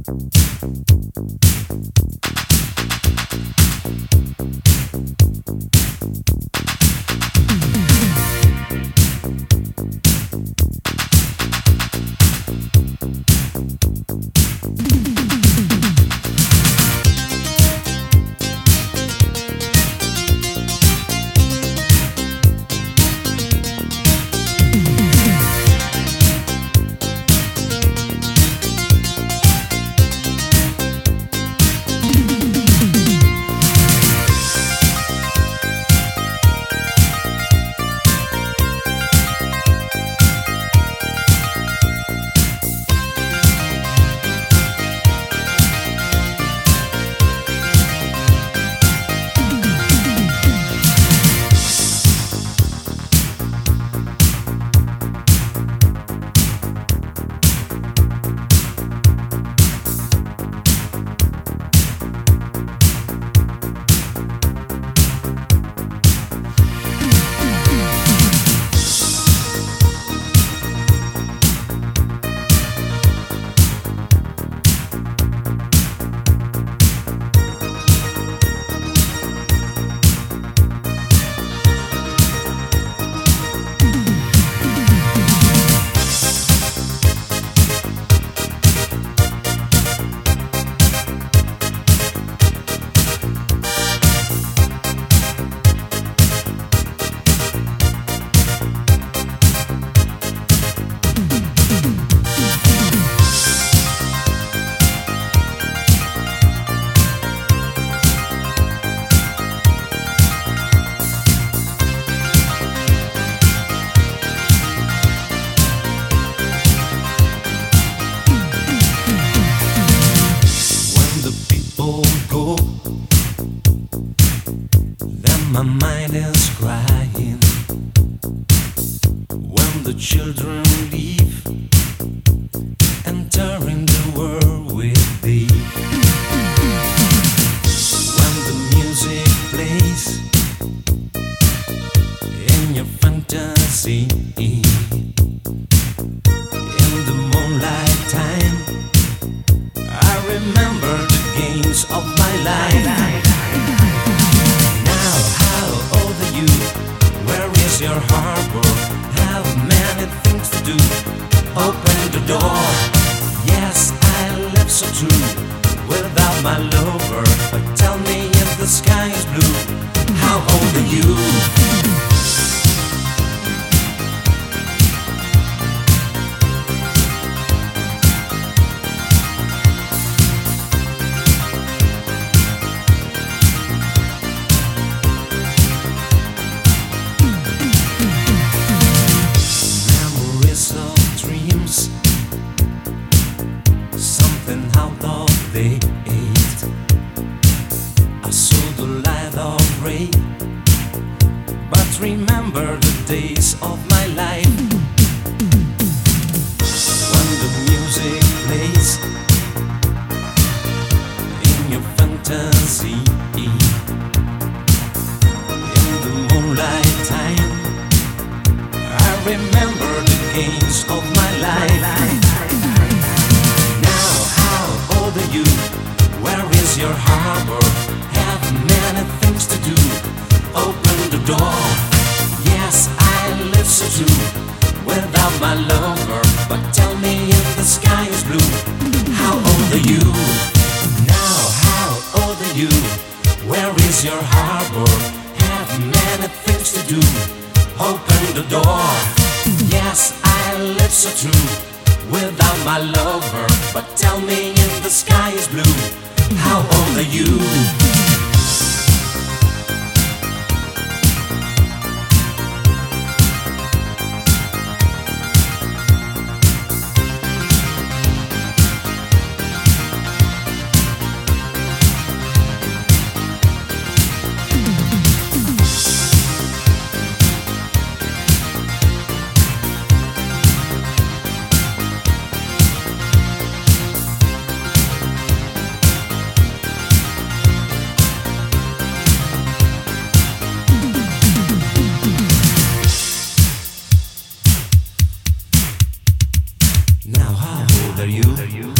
My mind is crying when the children leave, entering the world with thee. When the music plays in your fantasy, in the moonlight time, I remember the games of my life. Your harbor, have many things to do. Open the door. Yes, I live so true without my lover. But tell me if the sky is blue, how old are you? Out of the eight, I saw the light of rain, but remember the days of my life when the music plays in your fantasy, in the moonlight time. I remember the games of my life. You, where is your harbor? Have many things to do. Open the door. Yes, I live so true without my lover. But tell me if the sky is blue, how old are you? Now, how old are you? Where is your harbor? Have many things to do. Open the door. Yes, I live so true without my lover. But tell me if the sky is blue, how old are you? Now how old are you?